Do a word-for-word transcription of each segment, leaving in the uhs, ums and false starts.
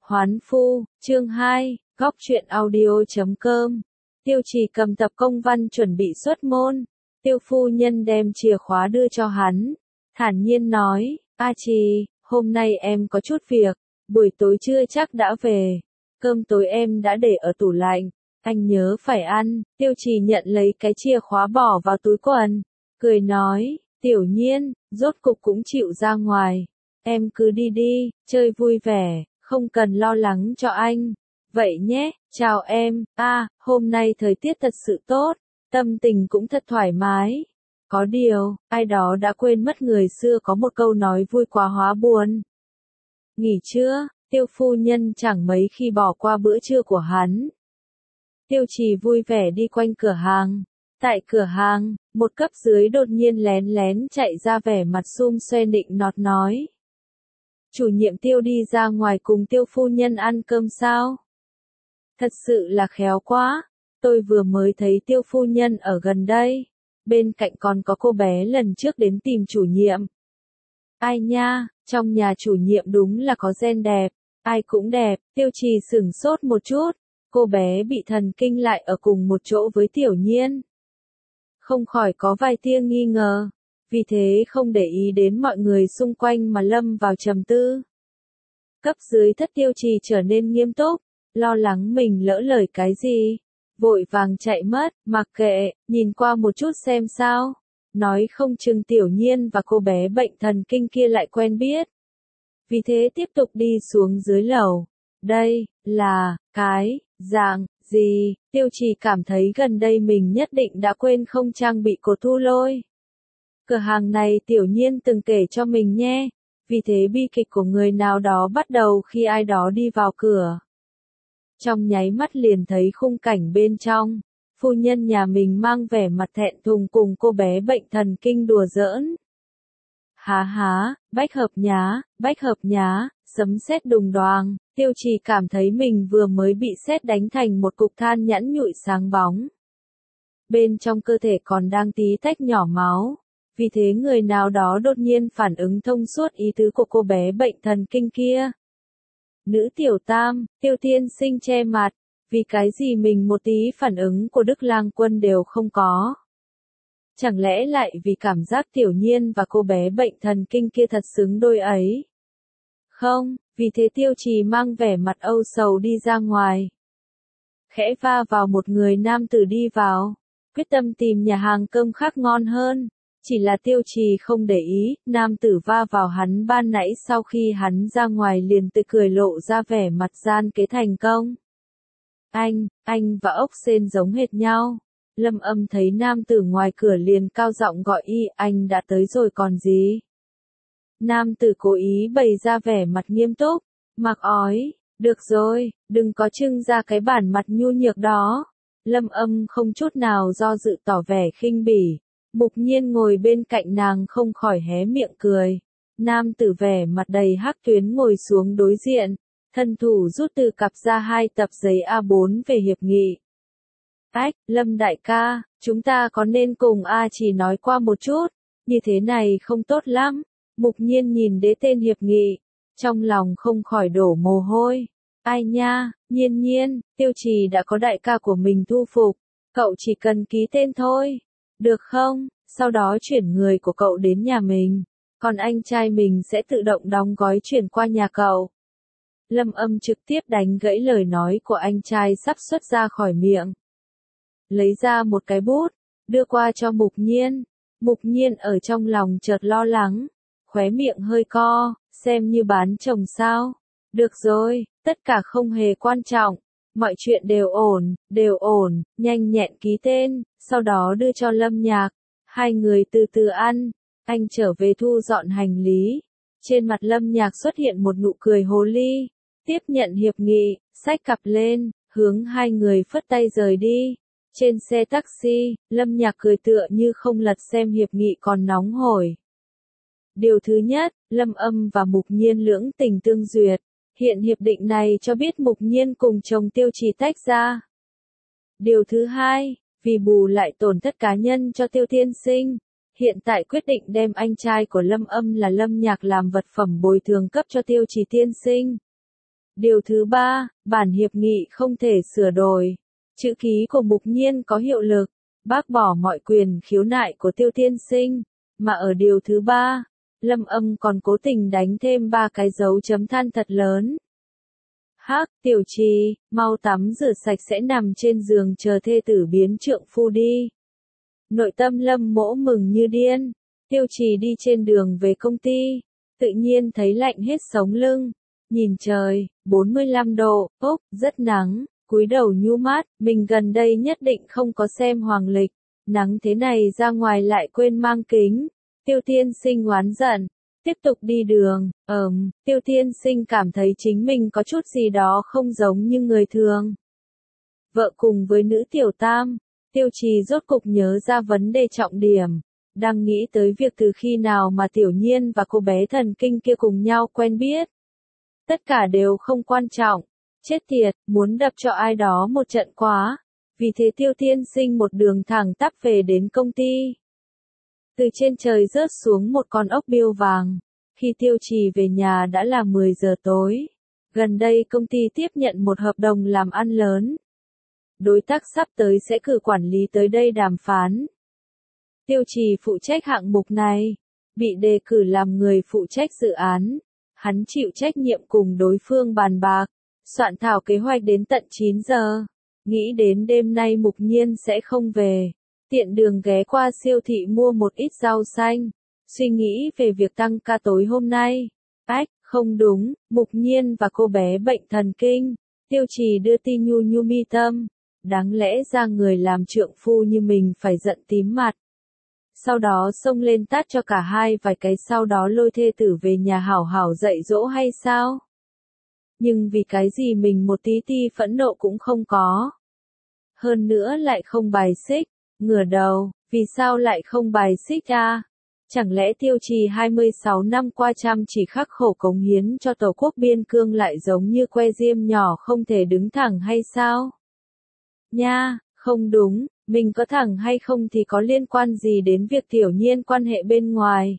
Hoán phu, chương hai, góc truyện audio.com. Tiêu Trì cầm tập công văn chuẩn bị xuất môn. Tiêu phu nhân đem chìa khóa đưa cho hắn. Thản nhiên nói, A Trì, hôm nay em có chút việc, buổi tối chưa chắc đã về. Cơm tối em đã để ở tủ lạnh, anh nhớ phải ăn. Tiêu Trì nhận lấy cái chìa khóa bỏ vào túi quần, cười nói, Tiểu Nhiên, rốt cục cũng chịu ra ngoài. Em cứ đi đi, chơi vui vẻ, không cần lo lắng cho anh. Vậy nhé, chào em, a, à, hôm nay thời tiết thật sự tốt, tâm tình cũng thật thoải mái. Có điều, ai đó đã quên mất người xưa có một câu nói vui quá hóa buồn. Nghỉ trưa, Tiêu phu nhân chẳng mấy khi bỏ qua bữa trưa của hắn. Tiêu Trì vui vẻ đi quanh cửa hàng. Tại cửa hàng, một cấp dưới đột nhiên lén lén chạy ra vẻ mặt sum xoe nịnh nọt nói. Chủ nhiệm Tiêu đi ra ngoài cùng Tiêu phu nhân ăn cơm sao? Thật sự là khéo quá, tôi vừa mới thấy Tiêu phu nhân ở gần đây, bên cạnh còn có cô bé lần trước đến tìm chủ nhiệm. Ai nha, trong nhà chủ nhiệm đúng là có gen đẹp, ai cũng đẹp. Tiêu Trì sửng sốt một chút, cô bé bị thần kinh lại ở cùng một chỗ với Tiểu Nhiên. Không khỏi có vài tia nghi ngờ, vì thế không để ý đến mọi người xung quanh mà lâm vào trầm tư. Cấp dưới thất Tiêu Trì trở nên nghiêm túc, lo lắng mình lỡ lời cái gì, vội vàng chạy mất, mặc kệ, nhìn qua một chút xem sao, nói không chừng Tiểu Nhiên và cô bé bệnh thần kinh kia lại quen biết. Vì thế tiếp tục đi xuống dưới lầu. Đây, là, cái, dạng, gì, Tiêu Trì cảm thấy gần đây mình nhất định đã quên không trang bị cột thu lôi. Cửa hàng này Tiểu Nhiên từng kể cho mình nhé, vì thế bi kịch của người nào đó bắt đầu khi ai đó đi vào cửa. Trong nháy mắt liền thấy khung cảnh bên trong, phu nhân nhà mình mang vẻ mặt thẹn thùng cùng cô bé bệnh thần kinh đùa giỡn. Há há, bách hợp nhá, bách hợp nhá, sấm sét đùng đoàng, Tiêu Trì cảm thấy mình vừa mới bị sét đánh thành một cục than nhẵn nhụi sáng bóng. Bên trong cơ thể còn đang tí tách nhỏ máu, vì thế người nào đó đột nhiên phản ứng thông suốt ý tứ của cô bé bệnh thần kinh kia. Nữ tiểu tam, Tiêu tiên sinh che mặt, vì cái gì mình một tí phản ứng của Đức Lang Quân đều không có. Chẳng lẽ lại vì cảm giác Tiểu Nhiên và cô bé bệnh thần kinh kia thật xứng đôi ấy? Không, vì thế Tiêu Trì mang vẻ mặt âu sầu đi ra ngoài. Khẽ va vào một người nam tử đi vào, quyết tâm tìm nhà hàng cơm khác ngon hơn. Chỉ là Tiêu Trì không để ý, nam tử va vào hắn ban nãy sau khi hắn ra ngoài liền tự cười lộ ra vẻ mặt gian kế thành công. Anh, anh và ốc sên giống hệt nhau. Lâm Âm thấy nam tử ngoài cửa liền cao giọng gọi y, anh đã tới rồi còn gì. Nam tử cố ý bày ra vẻ mặt nghiêm túc, mặc ói, được rồi, đừng có trưng ra cái bản mặt nhu nhược đó. Lâm Âm không chút nào do dự tỏ vẻ khinh bỉ. Mục Nhiên ngồi bên cạnh nàng không khỏi hé miệng cười. Nam tử vẻ mặt đầy hắc tuyến ngồi xuống đối diện, thân thủ rút từ cặp ra hai tập giấy A bốn về hiệp nghị. Ách, Lâm đại ca, chúng ta có nên cùng A Trì nói qua một chút, như thế này không tốt lắm. Mục Nhiên nhìn đế tên hiệp nghị, trong lòng không khỏi đổ mồ hôi. Ai nha, Nhiên Nhiên, Tiêu Trì đã có đại ca của mình thu phục, cậu chỉ cần ký tên thôi. Được không? Sau đó chuyển người của cậu đến nhà mình, còn anh trai mình sẽ tự động đóng gói chuyển qua nhà cậu. Lâm Âm trực tiếp đánh gãy lời nói của anh trai sắp xuất ra khỏi miệng. Lấy ra một cái bút, đưa qua cho Mục Nhiên. Mục Nhiên ở trong lòng chợt lo lắng, khóe miệng hơi co, xem như bán chồng sao. Được rồi, tất cả không hề quan trọng. Mọi chuyện đều ổn, đều ổn, nhanh nhẹn ký tên, sau đó đưa cho Lâm Nhạc. Hai người từ từ ăn, anh trở về thu dọn hành lý. Trên mặt Lâm Nhạc xuất hiện một nụ cười hồ ly, tiếp nhận hiệp nghị, xách cặp lên, hướng hai người phất tay rời đi. Trên xe taxi, Lâm Nhạc cười tựa như không lật xem hiệp nghị còn nóng hổi. Điều thứ nhất, Lâm Âm và Mục Nhiên lưỡng tình tương duyệt. Hiện hiệp định này cho biết Mục Nhiên cùng chồng Tiêu Trì tách ra. Điều thứ hai, vì bù lại tổn thất cá nhân cho Tiêu tiên sinh, hiện tại quyết định đem anh trai của Lâm Âm là Lâm Nhạc làm vật phẩm bồi thường cấp cho Tiêu Trì tiên sinh. Điều thứ ba, bản hiệp nghị không thể sửa đổi. Chữ ký của Mục Nhiên có hiệu lực, bác bỏ mọi quyền khiếu nại của Tiêu Tiên Sinh, mà ở điều thứ ba, Lâm Âm còn cố tình đánh thêm ba cái dấu chấm than thật lớn. Hắc, Tiểu Trì, mau tắm rửa sạch sẽ nằm trên giường chờ thê tử biến trượng phu đi. Nội tâm Lâm Mỗ mừng như điên. Tiêu Trì đi trên đường về công ty, tự nhiên thấy lạnh hết sống lưng. Nhìn trời, bốn mươi lăm độ, ốc, rất nắng, cúi đầu nhu mát, mình gần đây nhất định không có xem hoàng lịch. Nắng thế này ra ngoài lại quên mang kính. Tiêu Tiên Sinh oán giận, tiếp tục đi đường, ờm, Tiêu Tiên Sinh cảm thấy chính mình có chút gì đó không giống như người thường. Vợ cùng với nữ tiểu tam, Tiêu Trì rốt cục nhớ ra vấn đề trọng điểm, đang nghĩ tới việc từ khi nào mà Tiểu Nhiên và cô bé thần kinh kia cùng nhau quen biết. Tất cả đều không quan trọng, chết tiệt, muốn đập cho ai đó một trận quá, vì thế Tiêu Tiên Sinh một đường thẳng tắp về đến công ty. Từ trên trời rớt xuống một con ốc biêu vàng, khi Tiêu Trì về nhà đã là mười giờ tối. Gần đây công ty tiếp nhận một hợp đồng làm ăn lớn. Đối tác sắp tới sẽ cử quản lý tới đây đàm phán. Tiêu Trì phụ trách hạng mục này, bị đề cử làm người phụ trách dự án. Hắn chịu trách nhiệm cùng đối phương bàn bạc, soạn thảo kế hoạch đến tận chín giờ. Nghĩ đến đêm nay Mục Nhiên sẽ không về. Tiện đường ghé qua siêu thị mua một ít rau xanh. Suy nghĩ về việc tăng ca tối hôm nay. Ách, không đúng, Mục Nhiên và cô bé bệnh thần kinh. Tiêu Trì đưa tin nhu nhu mi tâm. Đáng lẽ ra người làm trượng phu như mình phải giận tím mặt. Sau đó xông lên tát cho cả hai vài cái, sau đó lôi thê tử về nhà hảo hảo dạy dỗ hay sao? Nhưng vì cái gì mình một tí ti phẫn nộ cũng không có. Hơn nữa lại không bài xích, ngửa đầu, vì sao lại không bài xích à? Chẳng lẽ Tiêu Trì hai mươi sáu năm qua chăm chỉ khắc khổ cống hiến cho Tổ quốc biên cương lại giống như que diêm nhỏ không thể đứng thẳng hay sao? Nha, không đúng, mình có thẳng hay không thì có liên quan gì đến việc Tiểu Nhiên quan hệ bên ngoài.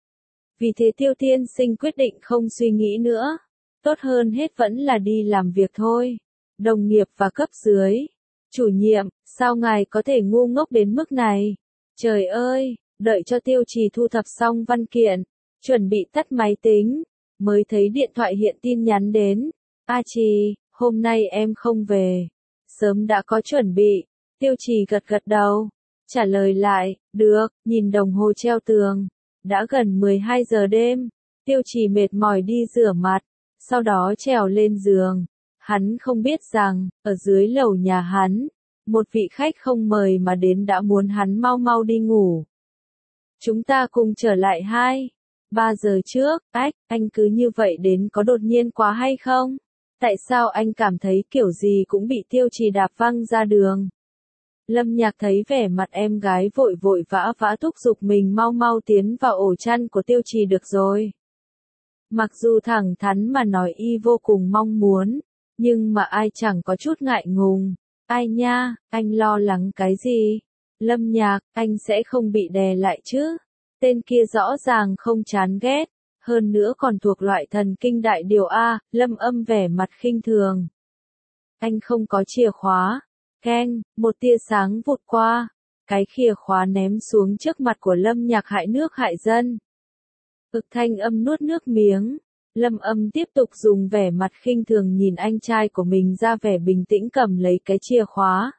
Vì thế Tiêu Tiên Sinh quyết định không suy nghĩ nữa. Tốt hơn hết vẫn là đi làm việc thôi. Đồng nghiệp và cấp dưới. Chủ nhiệm, sao ngài có thể ngu ngốc đến mức này? Trời ơi, đợi cho Tiêu Trì thu thập xong văn kiện, chuẩn bị tắt máy tính, mới thấy điện thoại hiện tin nhắn đến. A Trì, hôm nay em không về. Sớm đã có chuẩn bị. Tiêu Trì gật gật đầu, trả lời lại, được, nhìn đồng hồ treo tường. Đã gần mười hai giờ đêm, Tiêu Trì mệt mỏi đi rửa mặt, sau đó trèo lên giường. Hắn không biết rằng, ở dưới lầu nhà hắn, một vị khách không mời mà đến đã muốn hắn mau mau đi ngủ. Chúng ta cùng trở lại hai, ba giờ trước, ách, anh cứ như vậy đến có đột nhiên quá hay không? Tại sao anh cảm thấy kiểu gì cũng bị Tiêu Trì đạp văng ra đường? Lâm Nhạc thấy vẻ mặt em gái vội vội vã vã thúc giục mình mau mau tiến vào ổ chăn của Tiêu Trì được rồi. Mặc dù thẳng thắn mà nói y vô cùng mong muốn, nhưng mà ai chẳng có chút ngại ngùng. Ai nha, anh lo lắng cái gì? Lâm Nhạc, anh sẽ không bị đè lại chứ? Tên kia rõ ràng không chán ghét, hơn nữa còn thuộc loại thần kinh đại điều A. Lâm Âm vẻ mặt khinh thường. Anh không có chìa khóa. Keng, một tia sáng vụt qua, cái khìa khóa ném xuống trước mặt của Lâm Nhạc hại nước hại dân. Ực Thanh Âm nuốt nước miếng, Lâm Âm tiếp tục dùng vẻ mặt khinh thường nhìn anh trai của mình ra vẻ bình tĩnh cầm lấy cái chìa khóa.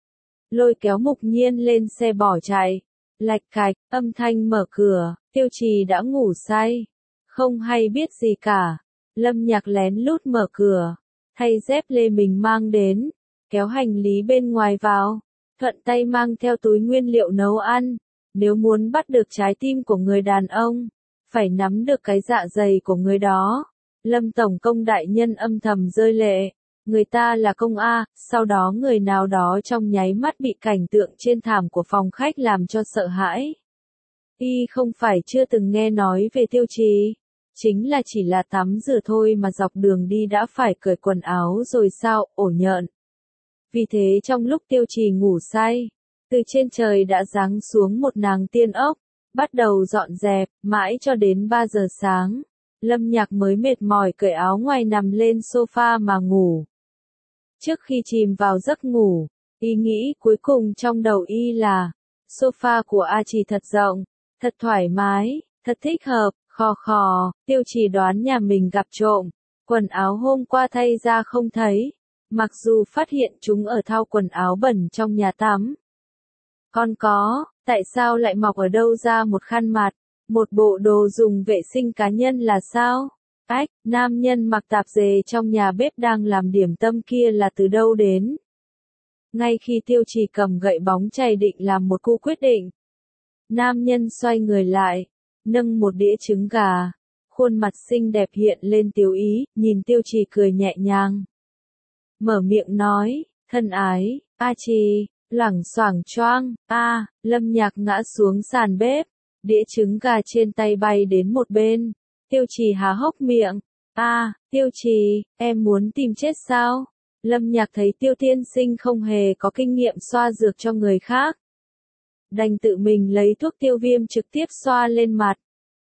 Lôi kéo Mục Nhiên lên xe bỏ chạy, lạch cạch, âm thanh mở cửa, Tiêu Trì đã ngủ say, không hay biết gì cả. Lâm Nhạc lén lút mở cửa, thay dép lê mình mang đến. Kéo hành lý bên ngoài vào, thuận tay mang theo túi nguyên liệu nấu ăn. Nếu muốn bắt được trái tim của người đàn ông, phải nắm được cái dạ dày của người đó. Lâm Tổng Công đại nhân âm thầm rơi lệ. Người ta là công A, sau đó người nào đó trong nháy mắt bị cảnh tượng trên thảm của phòng khách làm cho sợ hãi. Y không phải chưa từng nghe nói về Tiêu Trì, chính là chỉ là tắm rửa thôi mà dọc đường đi đã phải cởi quần áo rồi sao, ổ nhợn. Vì thế trong lúc Tiêu Trì ngủ say, từ trên trời đã giáng xuống một nàng tiên ốc, bắt đầu dọn dẹp, mãi cho đến ba giờ sáng. Lâm Nhạc mới mệt mỏi cởi áo ngoài nằm lên sofa mà ngủ. Trước khi chìm vào giấc ngủ, ý nghĩ cuối cùng trong đầu y là, sofa của A Trì thật rộng, thật thoải mái, thật thích hợp, khò khò, Tiêu Trì đoán nhà mình gặp trộm, quần áo hôm qua thay ra không thấy, mặc dù phát hiện chúng ở thau quần áo bẩn trong nhà tắm. Còn có, tại sao lại mọc ở đâu ra một khăn mặt, một bộ đồ dùng vệ sinh cá nhân là sao? Ách, nam nhân mặc tạp dề trong nhà bếp đang làm điểm tâm kia là từ đâu đến? Ngay khi Tiêu Trì cầm gậy bóng chày định làm một cú quyết định, nam nhân xoay người lại, nâng một đĩa trứng gà, khuôn mặt xinh đẹp hiện lên tiếu ý, nhìn Tiêu Trì cười nhẹ nhàng. Mở miệng nói, thân ái, A Trì, loảng xoảng choang, a, Lâm Nhạc ngã xuống sàn bếp, đĩa trứng gà trên tay bay đến một bên, Tiêu Trì há hốc miệng, a, Tiêu Trì, em muốn tìm chết sao? Lâm Nhạc thấy Tiêu tiên sinh không hề có kinh nghiệm xoa dược cho người khác, đành tự mình lấy thuốc tiêu viêm trực tiếp xoa lên mặt.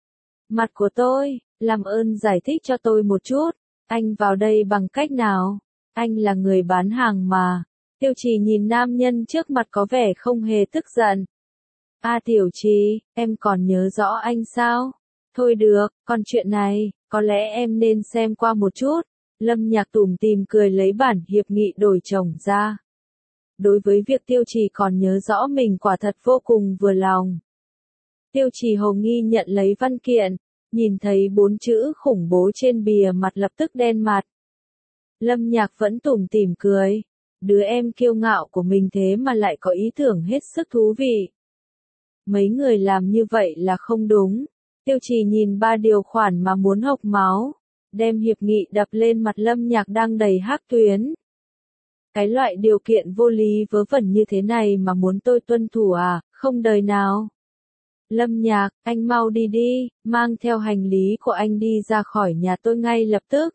Mặt của tôi, làm ơn giải thích cho tôi một chút, anh vào đây bằng cách nào? Anh là người bán hàng mà. Tiêu Trì nhìn nam nhân trước mặt có vẻ không hề tức giận. A Tiểu Trì, em còn nhớ rõ anh sao? Thôi được, còn chuyện này, có lẽ em nên xem qua một chút. Lâm Nhạc tủm tỉm cười lấy bản hiệp nghị đổi chồng ra. Đối với việc Tiêu Trì còn nhớ rõ mình quả thật vô cùng vừa lòng. Tiêu Trì hồ nghi nhận lấy văn kiện, nhìn thấy bốn chữ khủng bố trên bìa mặt lập tức đen mặt. Lâm Nhạc vẫn tủm tỉm cười. Đứa em kiêu ngạo của mình thế mà lại có ý tưởng hết sức thú vị. Mấy người làm như vậy là không đúng. Tiêu Trì nhìn ba điều khoản mà muốn hộc máu, đem hiệp nghị đập lên mặt Lâm Nhạc đang đầy hắc tuyến. Cái loại điều kiện vô lý vớ vẩn như thế này mà muốn tôi tuân thủ à, không đời nào. Lâm Nhạc, anh mau đi đi, mang theo hành lý của anh đi ra khỏi nhà tôi ngay lập tức.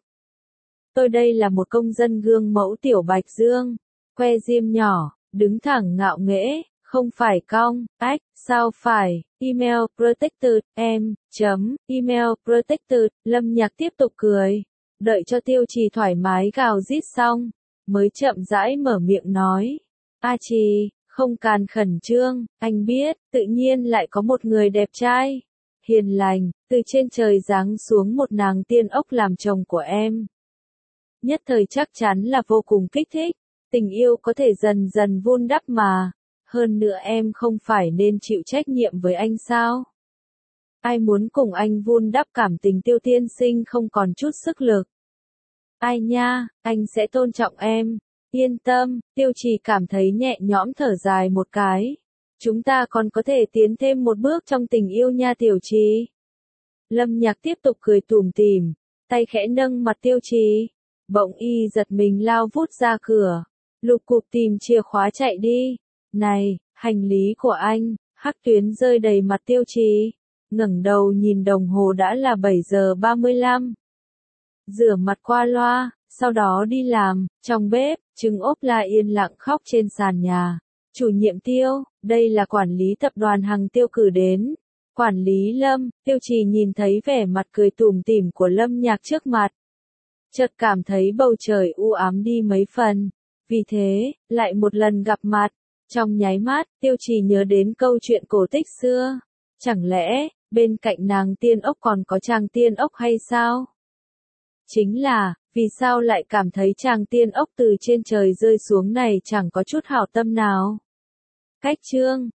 Tôi đây là một công dân gương mẫu Tiểu Bạch Dương, que diêm nhỏ, đứng thẳng ngạo nghễ, không phải cong, ách, sao phải, email protected, em, chấm, email protected, Lâm Nhạc tiếp tục cười, đợi cho Tiêu Trì thoải mái gào rít xong, mới chậm rãi mở miệng nói, A Trì, không càn khẩn trương, anh biết, tự nhiên lại có một người đẹp trai, hiền lành, từ trên trời giáng xuống một nàng tiên ốc làm chồng của em. Nhất thời chắc chắn là vô cùng kích thích, tình yêu có thể dần dần vun đắp mà, hơn nữa em không phải nên chịu trách nhiệm với anh sao? Ai muốn cùng anh vun đắp cảm tình Tiêu tiên sinh không còn chút sức lực. Ai nha, anh sẽ tôn trọng em, yên tâm, Tiêu Trì cảm thấy nhẹ nhõm thở dài một cái. Chúng ta còn có thể tiến thêm một bước trong tình yêu nha Tiểu Trì. Lâm Nhạc tiếp tục cười tủm tỉm, tay khẽ nâng mặt Tiêu Trì. Bỗng y giật mình lao vút ra cửa, lục cục tìm chìa khóa chạy đi. Này, hành lý của anh, hắc tuyến rơi đầy mặt Tiêu Trì, ngẩng đầu nhìn đồng hồ đã là bảy giờ ba mươi lăm. Rửa mặt qua loa, sau đó đi làm, trong bếp, Trứng Ốp La yên lặng khóc trên sàn nhà. Chủ nhiệm Tiêu, đây là quản lý tập đoàn Hằng Tiêu cử đến. Quản lý Lâm, Tiêu Trì nhìn thấy vẻ mặt cười tủm tỉm của Lâm Nhạc trước mặt. Chợt cảm thấy bầu trời u ám đi mấy phần. Vì thế, lại một lần gặp mặt. Trong nháy mắt, Tiêu Trì nhớ đến câu chuyện cổ tích xưa. Chẳng lẽ, bên cạnh nàng tiên ốc còn có chàng tiên ốc hay sao? Chính là, vì sao lại cảm thấy chàng tiên ốc từ trên trời rơi xuống này chẳng có chút hảo tâm nào? Cách chương